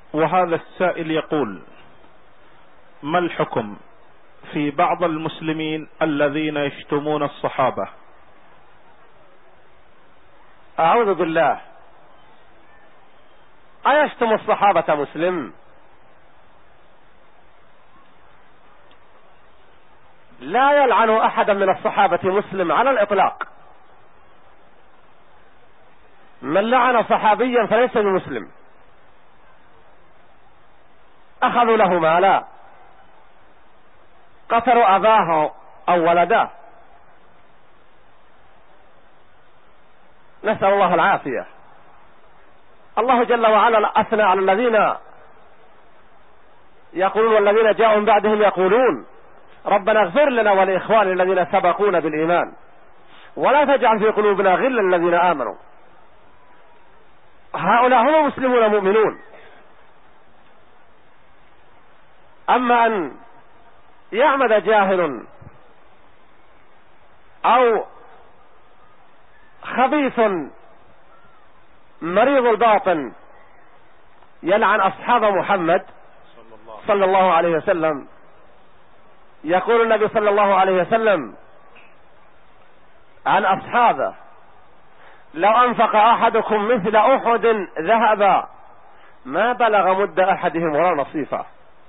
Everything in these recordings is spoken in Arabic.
وهذا السائل يقول: ما الحكم في بعض المسلمين الذين يشتمون الصحابة؟ أعوذ بالله، أيشتم الصحابة مسلم؟ لا يلعن أحدا من الصحابة مسلم على الإطلاق. من لعن صحابيا فليس بمسلم. أخذوا له مالا، قتلوا أباه أو ولده، نسأل الله العافية. الله جل وعلا أثنى على الذين يقولون والذين جاءوا من بعدهم يقولون ربنا اغفر لنا ولإخواننا الذين سبقونا بالإيمان ولا تجعل في قلوبنا غلا للذين آمنوا. هؤلاء هم مسلمون مؤمنون. أما أن يعمد جاهل أو خبيث مريض الباطن يلعن أصحاب محمد صلى الله عليه وسلم، يقول النبي صلى الله عليه وسلم عن أصحابه: لو أنفق أحدكم مثل أحد ذهبا ما بلغ مد أحدهم ولا نصيفه.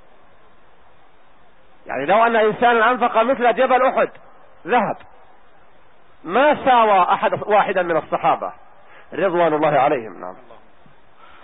يعني لو أن إنسانا أنفق مثل جبل أحد ذهب ما ساوى واحدا من الصحابة رضوان الله عليهم. نعم.